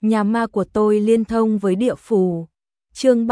Nhà ma của tôi liên thông với địa phủ. Chương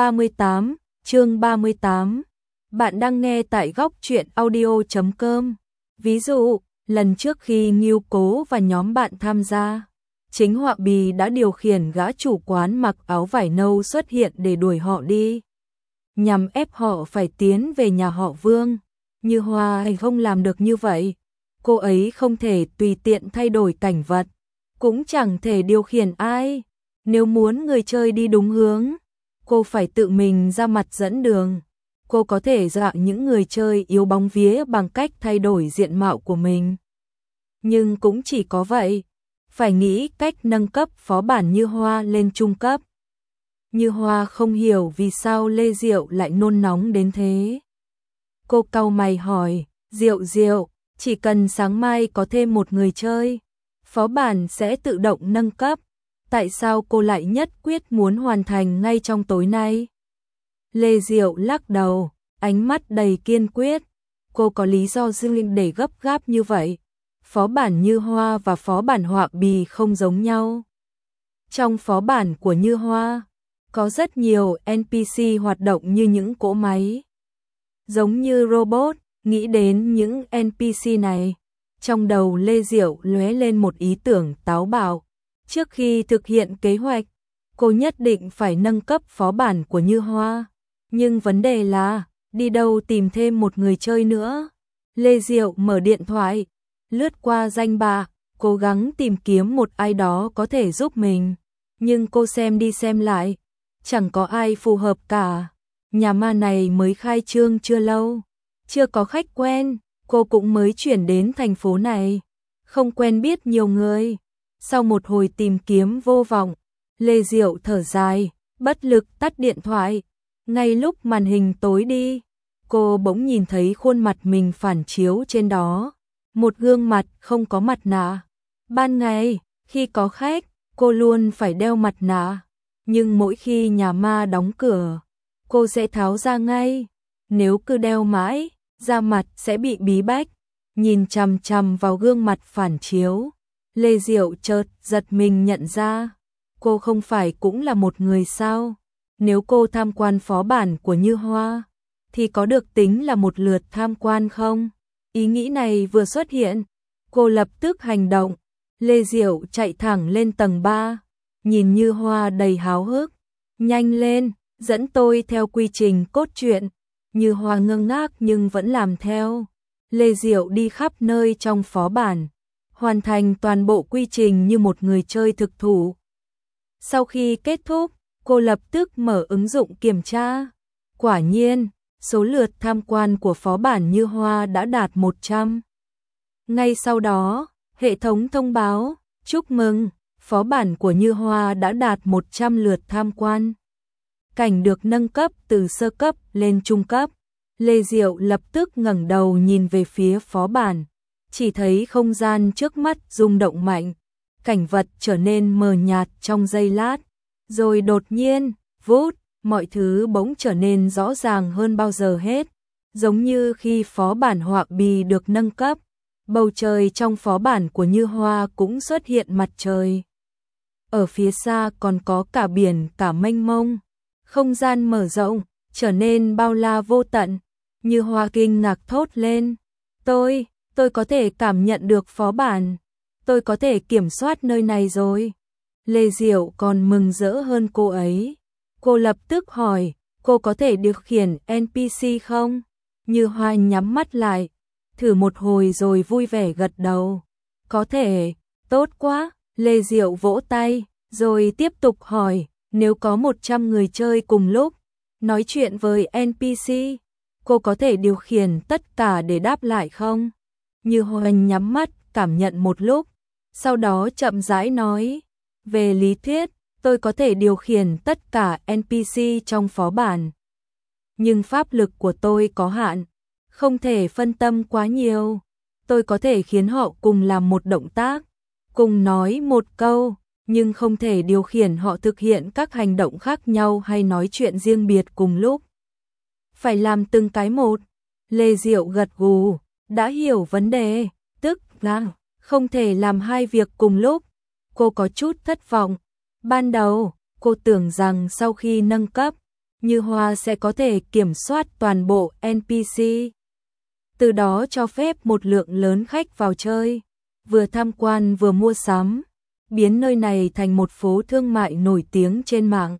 38. Bạn đang nghe tại góc truyện audio.com. Ví dụ, lần trước khi Ngưu Cố và nhóm bạn tham gia, chính Họa Bì đã điều khiển gã chủ quán mặc áo vải nâu xuất hiện để đuổi họ đi, nhằm ép họ phải tiến về nhà họ Vương. Như Hoa không làm được như vậy. Cô ấy không thể tùy tiện thay đổi cảnh vật, cũng chẳng thể điều khiển ai. Nếu muốn người chơi đi đúng hướng, cô phải tự mình ra mặt dẫn đường. Cô có thể dọa những người chơi yếu bóng vía bằng cách thay đổi diện mạo của mình. Nhưng cũng chỉ có vậy, phải nghĩ cách nâng cấp phó bản Như Hoa lên trung cấp. Như Hoa không hiểu vì sao Lê Diệu lại nôn nóng đến thế. Cô cau mày hỏi, Diệu, chỉ cần sáng mai có thêm một người chơi, phó bản sẽ tự động nâng cấp. Tại sao cô lại nhất quyết muốn hoàn thành ngay trong tối nay? Lê Diệu lắc đầu, ánh mắt đầy kiên quyết. Cô có lý do riêng để gấp gáp như vậy. Phó bản Như Hoa và phó bản Họa Bì không giống nhau. Trong phó bản của Như Hoa, có rất nhiều NPC hoạt động như những cỗ máy, giống như robot. Nghĩ đến những NPC này, trong đầu Lê Diệu lóe lên một ý tưởng táo bạo. Trước khi thực hiện kế hoạch, cô nhất định phải nâng cấp phó bản của Như Hoa. Nhưng vấn đề là, đi đâu tìm thêm một người chơi nữa? Lê Diệu mở điện thoại, lướt qua danh bạ, cố gắng tìm kiếm một ai đó có thể giúp mình. Nhưng cô xem đi xem lại, chẳng có ai phù hợp cả. Nhà ma này mới khai trương chưa lâu, chưa có khách quen, cô cũng mới chuyển đến thành phố này, không quen biết nhiều người. Sau một hồi tìm kiếm vô vọng, Lê Diệu thở dài, bất lực tắt điện thoại. Ngay lúc màn hình tối đi, cô bỗng nhìn thấy khuôn mặt mình phản chiếu trên đó, một gương mặt không có mặt nạ. Ban ngày, khi có khách, cô luôn phải đeo mặt nạ, nhưng mỗi khi nhà ma đóng cửa, cô sẽ tháo ra ngay. Nếu cứ đeo mãi, da mặt sẽ bị bí bách. Nhìn chằm chằm vào gương mặt phản chiếu, Lê Diệu chợt giật mình nhận ra, cô không phải cũng là một người sao? Nếu cô tham quan phó bản của Như Hoa, thì có được tính là một lượt tham quan không? Ý nghĩ này vừa xuất hiện, cô lập tức hành động. Lê Diệu chạy thẳng lên tầng 3, nhìn Như Hoa đầy háo hức. Nhanh lên, dẫn tôi theo quy trình cốt truyện. Như Hoa ngơ ngác nhưng vẫn làm theo. Lê Diệu đi khắp nơi trong phó bản, hoàn thành toàn bộ quy trình như một người chơi thực thụ. Sau khi kết thúc, cô lập tức mở ứng dụng kiểm tra. Quả nhiên, số lượt tham quan của phó bản Như Hoa đã đạt 100. Ngay sau đó, hệ thống thông báo, chúc mừng, phó bản của Như Hoa đã đạt 100 lượt tham quan. Cảnh được nâng cấp từ sơ cấp lên trung cấp. Lê Diệu lập tức ngẩng đầu nhìn về phía phó bản, chỉ thấy không gian trước mắt rung động mạnh, cảnh vật trở nên mờ nhạt trong giây lát, rồi đột nhiên, vút, mọi thứ bỗng trở nên rõ ràng hơn bao giờ hết, giống như khi phó bản Họa Bì được nâng cấp, bầu trời trong phó bản của Như Hoa cũng xuất hiện mặt trời. Ở phía xa còn có cả biển cả mênh mông, không gian mở rộng, trở nên bao la vô tận. Như Hoa kinh ngạc thốt lên, tôi có thể cảm nhận được phó bản, tôi có thể kiểm soát nơi này rồi. Lê Diệu còn mừng rỡ hơn cô ấy. Cô lập tức hỏi, cô có thể điều khiển NPC không? Như Hoa nhắm mắt lại, thử một hồi rồi vui vẻ gật đầu. Có thể, tốt quá. Lê Diệu vỗ tay, rồi tiếp tục hỏi, nếu có 100 người chơi cùng lúc, nói chuyện với NPC, cô có thể điều khiển tất cả để đáp lại không? Như Hoa nhắm mắt, cảm nhận một lúc, sau đó chậm rãi nói, về lý thuyết, tôi có thể điều khiển tất cả NPC trong phó bản. Nhưng pháp lực của tôi có hạn, không thể phân tâm quá nhiều. Tôi có thể khiến họ cùng làm một động tác, cùng nói một câu, nhưng không thể điều khiển họ thực hiện các hành động khác nhau hay nói chuyện riêng biệt cùng lúc. Phải làm từng cái một. Lê Diệu gật gù, đã hiểu vấn đề, tức là không thể làm hai việc cùng lúc. Cô có chút thất vọng, Ban đầu, cô tưởng rằng sau khi nâng cấp, Như Hoa sẽ có thể kiểm soát toàn bộ NPC. Từ đó cho phép một lượng lớn khách vào chơi, vừa tham quan vừa mua sắm, biến nơi này thành một phố thương mại nổi tiếng trên mạng.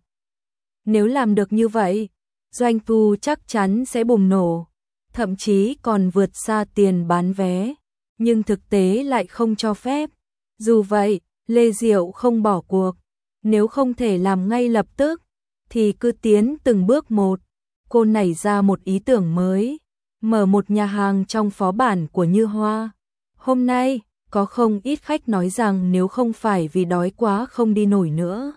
Nếu làm được như vậy, doanh thu chắc chắn sẽ bùng nổ, thậm chí còn vượt xa tiền bán vé, nhưng thực tế lại không cho phép. Dù vậy, Lê Diệu không bỏ cuộc, nếu không thể làm ngay lập tức, thì cứ tiến từng bước một. Cô nảy ra một ý tưởng mới, mở một nhà hàng trong phó bản của Như Hoa. Hôm nay, có không ít khách nói rằng nếu không phải vì đói quá không đi nổi nữa,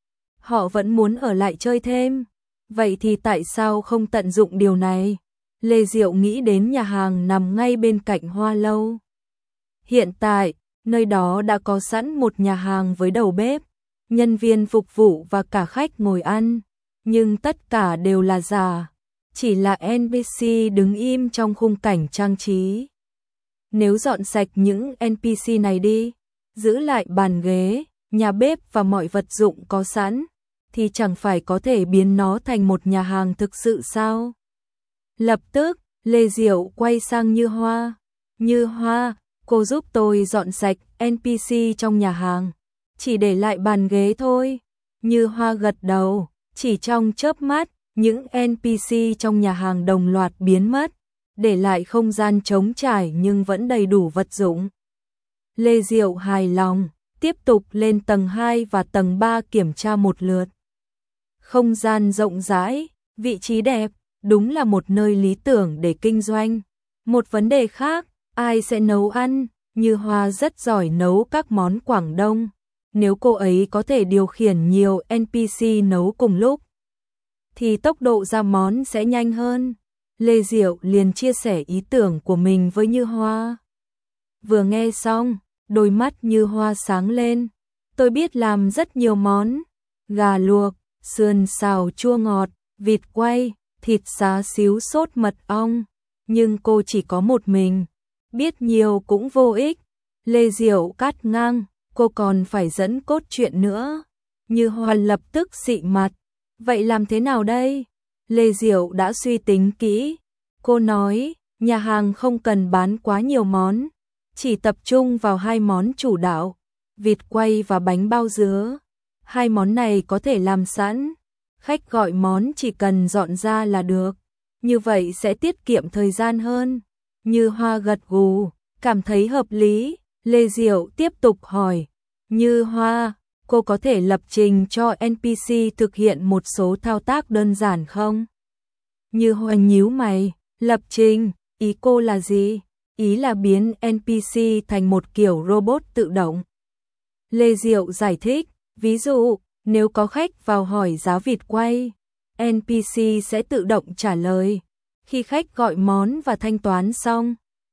họ vẫn muốn ở lại chơi thêm. Vậy thì tại sao không tận dụng điều này? Lê Diệu nghĩ đến nhà hàng nằm ngay bên cạnh Hoa Lâu. Hiện tại, nơi đó đã có sẵn một nhà hàng với đầu bếp, nhân viên phục vụ và cả khách ngồi ăn, nhưng tất cả đều là giả, chỉ là NPC đứng im trong khung cảnh trang trí. Nếu dọn sạch những NPC này đi, giữ lại bàn ghế, nhà bếp và mọi vật dụng có sẵn, thì chẳng phải có thể biến nó thành một nhà hàng thực sự sao? Lập tức, Lê Diệu quay sang Như Hoa. Như Hoa, cô giúp tôi dọn sạch NPC trong nhà hàng, chỉ để lại bàn ghế thôi. Như Hoa gật đầu, chỉ trong chớp mắt, những NPC trong nhà hàng đồng loạt biến mất, để lại không gian trống trải nhưng vẫn đầy đủ vật dụng. Lê Diệu hài lòng, tiếp tục lên tầng 2 và tầng 3 kiểm tra một lượt. Không gian rộng rãi, vị trí đẹp, đúng là một nơi lý tưởng để kinh doanh. Một vấn đề khác, ai sẽ nấu ăn? Như Hoa rất giỏi nấu các món Quảng Đông. Nếu cô ấy có thể điều khiển nhiều NPC nấu cùng lúc, thì tốc độ ra món sẽ nhanh hơn. Lê Diệu liền chia sẻ ý tưởng của mình với Như Hoa. Vừa nghe xong, đôi mắt Như Hoa sáng lên. Tôi biết làm rất nhiều món, gà luộc, sườn xào chua ngọt, vịt quay, thịt xá xíu sốt mật ong, nhưng cô chỉ có một mình, biết nhiều cũng vô ích. Lê Diệu cắt ngang, cô còn phải dẫn cốt truyện nữa. Như Hoa lập tức xị mặt, vậy làm thế nào đây? Lê Diệu đã suy tính kỹ, cô nói, nhà hàng không cần bán quá nhiều món, chỉ tập trung vào 2 món chủ đạo, vịt quay và bánh bao dứa. 2 món này có thể làm sẵn, khách gọi món chỉ cần dọn ra là được, như vậy sẽ tiết kiệm thời gian hơn. Như Hoa gật gù, cảm thấy hợp lý. Lê Diệu tiếp tục hỏi, Như Hoa, cô có thể lập trình cho NPC thực hiện một số thao tác đơn giản không? Như Hoa nhíu mày, lập trình, ý cô là gì? Ý là biến NPC thành một kiểu robot tự động. Lê Diệu giải thích, ví dụ, nếu có khách vào hỏi giá vịt quay, NPC sẽ tự động trả lời. Khi khách gọi món và thanh toán xong,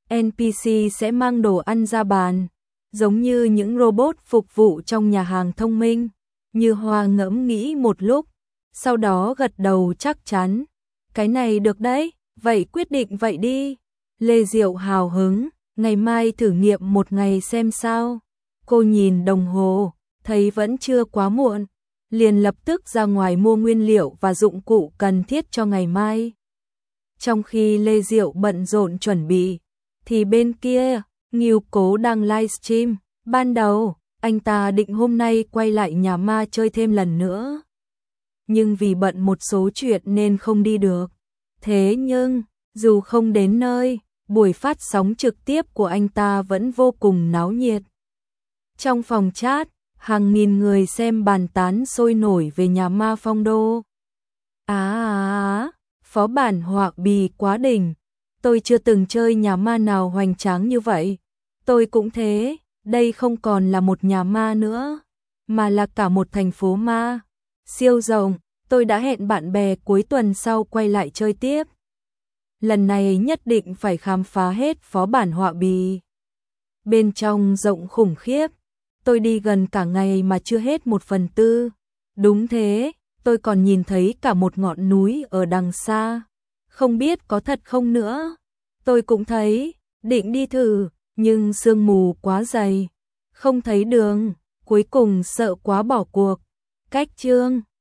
NPC sẽ mang đồ ăn ra bàn, giống như những robot phục vụ trong nhà hàng thông minh. Như Hoa ngẫm nghĩ một lúc, sau đó gật đầu chắc chắn. Cái này được đấy, vậy quyết định vậy đi. Lê Diệu hào hứng, ngày mai thử nghiệm một ngày xem sao. Cô nhìn đồng hồ, thấy vẫn chưa quá muộn, liền lập tức ra ngoài mua nguyên liệu và dụng cụ cần thiết cho ngày mai. Trong khi Lê Diệu bận rộn chuẩn bị, thì bên kia, Ngưu Cố đang livestream. Ban đầu, anh ta định hôm nay quay lại nhà ma chơi thêm lần nữa, nhưng vì bận một số chuyện nên không đi được. Thế nhưng, dù không đến nơi, buổi phát sóng trực tiếp của anh ta vẫn vô cùng náo nhiệt. Trong phòng chat, hàng nghìn người xem bàn tán sôi nổi về nhà ma Phong Đô. Phó bản Họa Bì quá đỉnh, tôi chưa từng chơi nhà ma nào hoành tráng như vậy. Tôi cũng thế, đây không còn là một nhà ma nữa, mà là cả một thành phố ma. Siêu rộng, tôi đã hẹn bạn bè cuối tuần sau quay lại chơi tiếp. Lần này nhất định phải khám phá hết phó bản Họa Bì. Bên trong rộng khủng khiếp, tôi đi gần cả ngày mà chưa hết 1/4. Đúng thế, tôi còn nhìn thấy cả một ngọn núi ở đằng xa. Không biết có thật không nữa. Tôi cũng thấy, định đi thử, nhưng sương mù quá dày, không thấy đường, cuối cùng sợ quá bỏ cuộc. cách chương